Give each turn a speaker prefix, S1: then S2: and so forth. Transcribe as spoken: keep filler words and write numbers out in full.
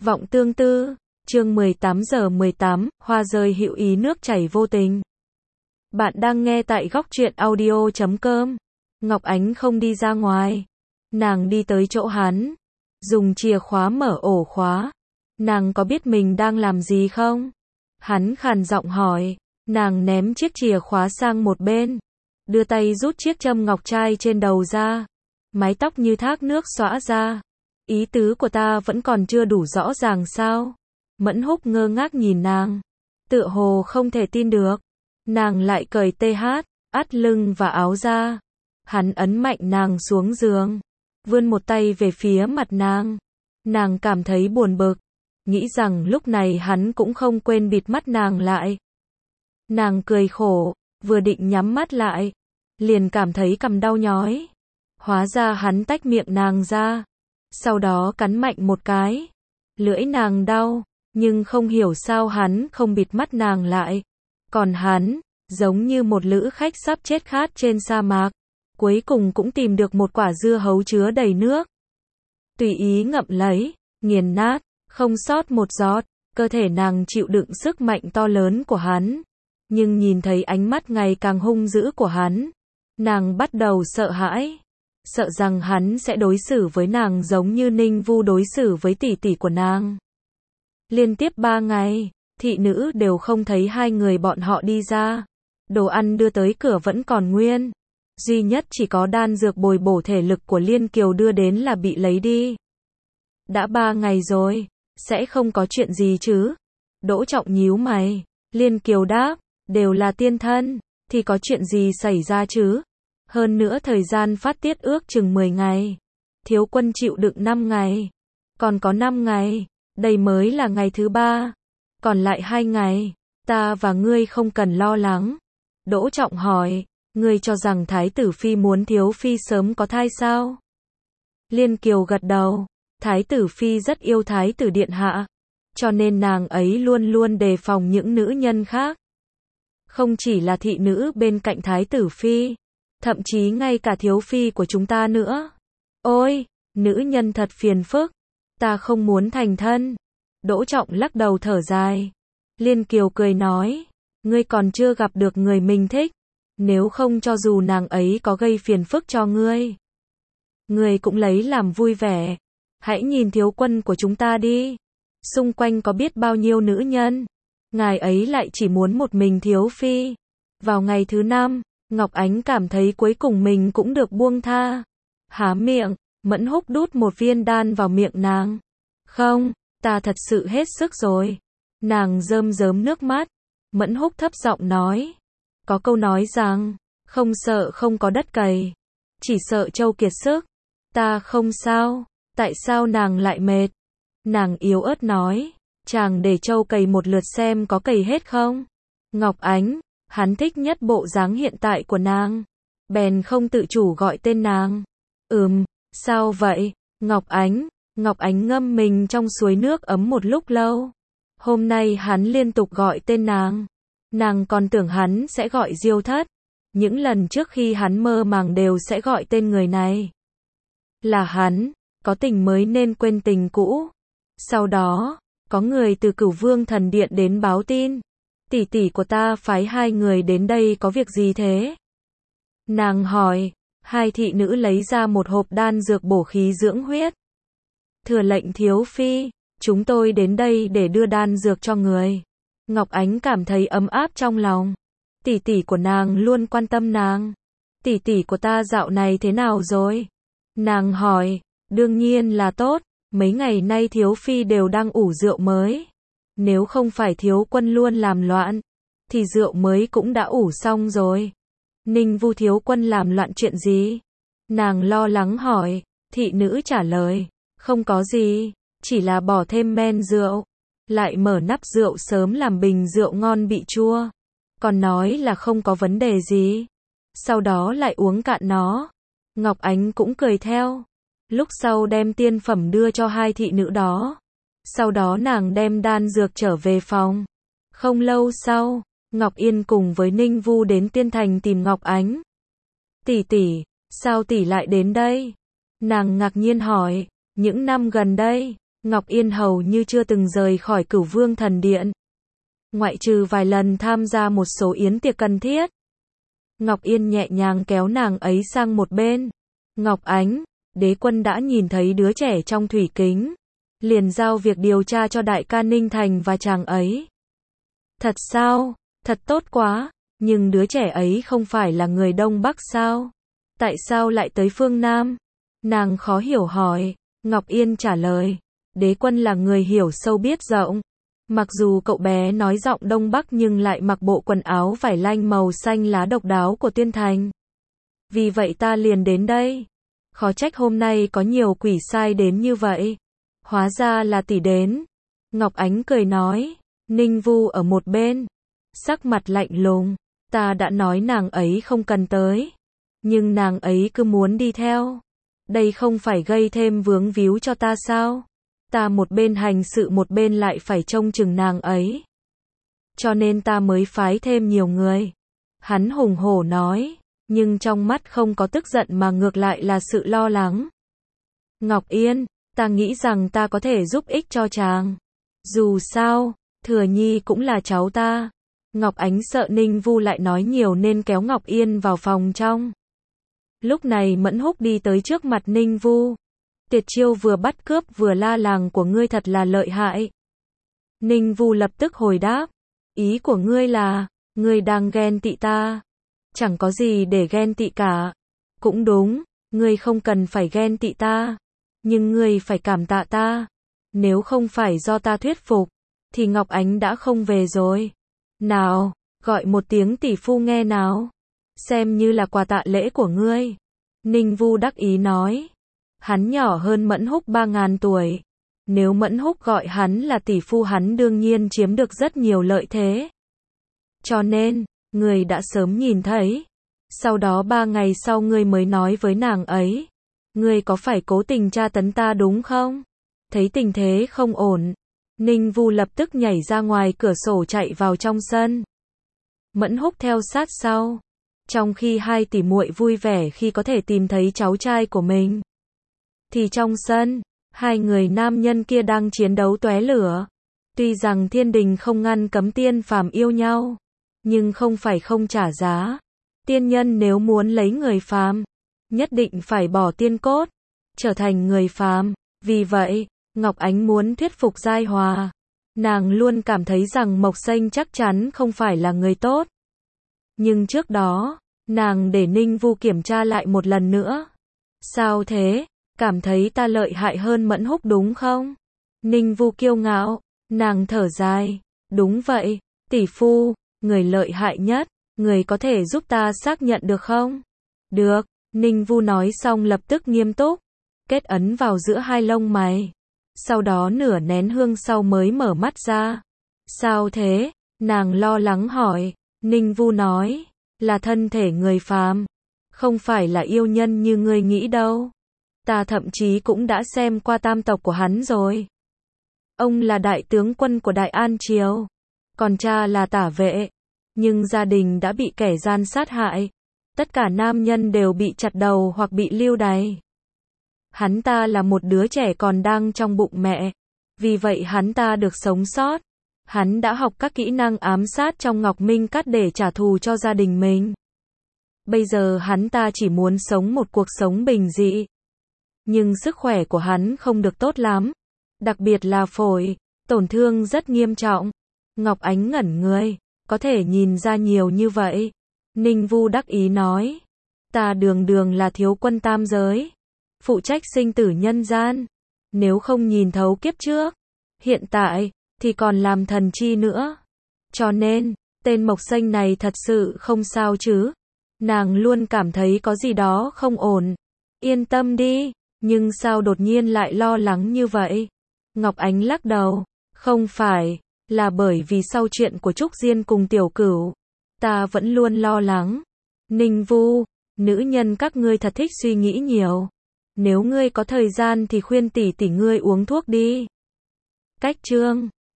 S1: Vọng tương tư, chương mười tám giờ mười tám, hoa rơi hữu ý nước chảy vô tình. Bạn đang nghe tại góc truyện audio chấm com. Ngọc Ánh không đi ra ngoài. Nàng đi tới chỗ hắn. Dùng chìa khóa mở ổ khóa. Nàng có biết mình đang làm gì không? Hắn khàn giọng hỏi. Nàng ném chiếc chìa khóa sang một bên. Đưa tay rút chiếc châm ngọc trai trên đầu ra. Mái tóc như thác nước xõa ra. Ý tứ của ta vẫn còn chưa đủ rõ ràng sao? Mẫn Húc ngơ ngác nhìn nàng. Tựa hồ không thể tin được. Nàng lại cởi tê hát, ắt lưng và áo ra. Hắn ấn mạnh nàng xuống giường. Vươn một tay về phía mặt nàng. Nàng cảm thấy buồn bực. Nghĩ rằng lúc này hắn cũng không quên bịt mắt nàng lại. Nàng cười khổ, vừa định nhắm mắt lại. Liền cảm thấy cằm đau nhói. Hóa ra hắn tách miệng nàng ra. Sau đó cắn mạnh một cái. Lưỡi nàng đau, nhưng không hiểu sao hắn không bịt mắt nàng lại. Còn hắn, giống như một lữ khách sắp chết khát trên sa mạc, cuối cùng cũng tìm được một quả dưa hấu chứa đầy nước. Tùy ý ngậm lấy, nghiền nát, không sót một giọt. Cơ thể nàng chịu đựng sức mạnh to lớn của hắn. Nhưng nhìn thấy ánh mắt ngày càng hung dữ của hắn, nàng bắt đầu sợ hãi. Sợ rằng hắn sẽ đối xử với nàng giống như Ninh Vu đối xử với tỷ tỷ của nàng. Liên tiếp ba ngày, thị nữ đều không thấy hai người bọn họ đi ra. Đồ ăn đưa tới cửa vẫn còn nguyên. Duy nhất chỉ có đan dược bồi bổ thể lực của Liên Kiều đưa đến là bị lấy đi. Đã ba ngày rồi, sẽ không có chuyện gì chứ? Đỗ Trọng nhíu mày. Liên Kiều đáp, đều là tiên thân, thì có chuyện gì xảy ra chứ? Hơn nữa thời gian phát tiết ước chừng mười ngày. Thiếu quân chịu đựng năm ngày. Còn có năm ngày. Đây mới là ngày thứ ba. Còn lại hai ngày. Ta và ngươi không cần lo lắng. Đỗ Trọng hỏi. Ngươi cho rằng Thái tử Phi muốn Thiếu Phi sớm có thai sao? Liên Kiều gật đầu. Thái tử Phi rất yêu Thái tử Điện Hạ. Cho nên nàng ấy luôn luôn đề phòng những nữ nhân khác. Không chỉ là thị nữ bên cạnh Thái tử Phi. Thậm chí ngay cả Thiếu Phi của chúng ta nữa. Ôi, nữ nhân thật phiền phức. Ta không muốn thành thân. Đỗ Trọng lắc đầu thở dài. Liên Kiều cười nói. Ngươi còn chưa gặp được người mình thích. Nếu không cho dù nàng ấy có gây phiền phức cho ngươi, ngươi cũng lấy làm vui vẻ. Hãy nhìn thiếu quân của chúng ta đi. Xung quanh có biết bao nhiêu nữ nhân. Ngài ấy lại chỉ muốn một mình Thiếu Phi. Vào ngày thứ năm, Ngọc Ánh cảm thấy cuối cùng mình cũng được buông tha. Há miệng, Mẫn Húc đút một viên đan vào miệng nàng. Không, ta thật sự hết sức rồi. Nàng rơm rớm nước mắt. Mẫn Húc thấp giọng nói. Có câu nói rằng, không sợ không có đất cày. Chỉ sợ trâu kiệt sức. Ta không sao. Tại sao nàng lại mệt? Nàng yếu ớt nói. Chàng để trâu cày một lượt xem có cày hết không? Ngọc Ánh. Hắn thích nhất bộ dáng hiện tại của nàng. Bèn không tự chủ gọi tên nàng. Ừm, sao vậy? Ngọc Ánh. Ngọc Ánh ngâm mình trong suối nước ấm một lúc lâu. Hôm nay hắn liên tục gọi tên nàng. Nàng còn tưởng hắn sẽ gọi Diêu Thất. Những lần trước khi hắn mơ màng đều sẽ gọi tên người này. Là hắn, có tình mới nên quên tình cũ. Sau đó, có người từ Cửu Vương Thần Điện đến báo tin. Tỷ tỷ của ta phái hai người đến đây có việc gì thế? Nàng hỏi. Hai thị nữ lấy ra một hộp đan dược bổ khí dưỡng huyết. Thừa lệnh Thiếu Phi, chúng tôi đến đây để đưa đan dược cho người. Ngọc Ánh cảm thấy ấm áp trong lòng. Tỷ tỷ của nàng luôn quan tâm nàng. Tỷ tỷ của ta dạo này thế nào rồi? Nàng hỏi. Đương nhiên là tốt. Mấy ngày nay Thiếu Phi đều đang ủ rượu mới. Nếu không phải thiếu quân luôn làm loạn, thì rượu mới cũng đã ủ xong rồi. Ninh Vu thiếu quân làm loạn chuyện gì? Nàng lo lắng hỏi. Thị nữ trả lời. Không có gì, chỉ là bỏ thêm men rượu. Lại mở nắp rượu sớm làm bình rượu ngon bị chua. Còn nói là không có vấn đề gì. Sau đó lại uống cạn nó. Ngọc Ánh cũng cười theo. Lúc sau đem tiên phẩm đưa cho hai thị nữ đó. Sau đó nàng đem đan dược trở về phòng. Không lâu sau, Ngọc Yên cùng với Ninh Vu đến Tiên Thành tìm Ngọc Ánh. Tỷ tỷ, sao tỷ lại đến đây? Nàng ngạc nhiên hỏi. Những năm gần đây, Ngọc Yên hầu như chưa từng rời khỏi Cửu Vương Thần Điện. Ngoại trừ vài lần tham gia một số yến tiệc cần thiết. Ngọc Yên nhẹ nhàng kéo nàng ấy sang một bên. Ngọc Ánh, đế quân đã nhìn thấy đứa trẻ trong thủy kính. Liền giao việc điều tra cho đại ca Ninh Thành và chàng ấy. Thật sao? Thật tốt quá. Nhưng đứa trẻ ấy không phải là người Đông Bắc sao? Tại sao lại tới phương Nam? Nàng khó hiểu hỏi. Ngọc Yên trả lời. Đế quân là người hiểu sâu biết rộng. Mặc dù cậu bé nói giọng Đông Bắc nhưng lại mặc bộ quần áo vải lanh màu xanh lá độc đáo của Tiên Thành. Vì vậy ta liền đến đây. Khó trách hôm nay có nhiều quỷ sai đến như vậy. Hóa ra là tỷ đến. Ngọc Ánh cười nói. Ninh Vu ở một bên. Sắc mặt lạnh lùng. Ta đã nói nàng ấy không cần tới. Nhưng nàng ấy cứ muốn đi theo. Đây không phải gây thêm vướng víu cho ta sao? Ta một bên hành sự một bên lại phải trông chừng nàng ấy. Cho nên ta mới phái thêm nhiều người. Hắn hùng hổ nói. Nhưng trong mắt không có tức giận mà ngược lại là sự lo lắng. Ngọc Yên, ta nghĩ rằng ta có thể giúp ích cho chàng. Dù sao, Thừa Nhi cũng là cháu ta. Ngọc Ánh sợ Ninh Vu lại nói nhiều nên kéo Ngọc Yên vào phòng trong. Lúc này Mẫn Húc đi tới trước mặt Ninh Vu. Tiệt chiêu vừa bắt cướp vừa la làng của ngươi thật là lợi hại. Ninh Vu lập tức hồi đáp. Ý của ngươi là, ngươi đang ghen tị ta. Chẳng có gì để ghen tị cả. Cũng đúng, ngươi không cần phải ghen tị ta. Nhưng ngươi phải cảm tạ ta. Nếu không phải do ta thuyết phục, thì Ngọc Ánh đã không về rồi. Nào, gọi một tiếng tỷ phu nghe nào. Xem như là quà tạ lễ của ngươi. Ninh Vu đắc ý nói. Hắn nhỏ hơn Mẫn Húc ba ngàn tuổi. Nếu Mẫn Húc gọi hắn là tỷ phu hắn đương nhiên chiếm được rất nhiều lợi thế. Cho nên, ngươi đã sớm nhìn thấy. Sau đó ba ngày sau ngươi mới nói với nàng ấy. Ngươi có phải cố tình tra tấn ta đúng không? Thấy tình thế không ổn. Ninh Vu lập tức nhảy ra ngoài cửa sổ chạy vào trong sân. Mẫn Húc theo sát sau. Trong khi hai tỷ muội vui vẻ khi có thể tìm thấy cháu trai của mình. Thì trong sân, hai người nam nhân kia đang chiến đấu tóe lửa. Tuy rằng thiên đình không ngăn cấm tiên phàm yêu nhau. Nhưng không phải không trả giá. Tiên nhân nếu muốn lấy người phàm, nhất định phải bỏ tiên cốt, trở thành người phàm. Vì vậy, Ngọc Ánh muốn thuyết phục Giai Hòa. Nàng luôn cảm thấy rằng Mộc Xanh chắc chắn không phải là người tốt. Nhưng trước đó, nàng để Ninh Vu kiểm tra lại một lần nữa. Sao thế? Cảm thấy ta lợi hại hơn Mẫn Húc đúng không? Ninh Vu kiêu ngạo, nàng thở dài. Đúng vậy, tỷ phu, người lợi hại nhất, người có thể giúp ta xác nhận được không? Được, Ninh Vu nói xong lập tức nghiêm túc, kết ấn vào giữa hai lông mày. Sau đó nửa nén hương sau mới mở mắt ra. Sao thế? Nàng lo lắng hỏi. Ninh Vu nói, là thân thể người phàm, không phải là yêu nhân như ngươi nghĩ đâu. Ta thậm chí cũng đã xem qua tam tộc của hắn rồi. Ông là đại tướng quân của Đại An Triều, còn cha là tả vệ. Nhưng gia đình đã bị kẻ gian sát hại. Tất cả nam nhân đều bị chặt đầu hoặc bị lưu đày. Hắn ta là một đứa trẻ còn đang trong bụng mẹ. Vì vậy hắn ta được sống sót. Hắn đã học các kỹ năng ám sát trong Ngọc Minh Cát để trả thù cho gia đình mình. Bây giờ hắn ta chỉ muốn sống một cuộc sống bình dị. Nhưng sức khỏe của hắn không được tốt lắm. Đặc biệt là phổi, tổn thương rất nghiêm trọng. Ngọc Ánh ngẩn người, có thể nhìn ra nhiều như vậy. Ninh Vu đắc ý nói. Ta đường đường là thiếu quân tam giới. Phụ trách sinh tử nhân gian. Nếu không nhìn thấu kiếp trước, hiện tại, thì còn làm thần chi nữa. Cho nên, tên Mộc Xanh này thật sự không sao chứ. Nàng luôn cảm thấy có gì đó không ổn. Yên tâm đi, nhưng sao đột nhiên lại lo lắng như vậy? Ngọc Ánh lắc đầu. Không phải, là bởi vì sau chuyện của Trúc Diên cùng Tiểu Cửu, ta vẫn luôn lo lắng. Ninh Vu, nữ nhân các ngươi thật thích suy nghĩ nhiều. Nếu ngươi có thời gian thì khuyên tỷ tỷ ngươi uống thuốc đi. Cách chương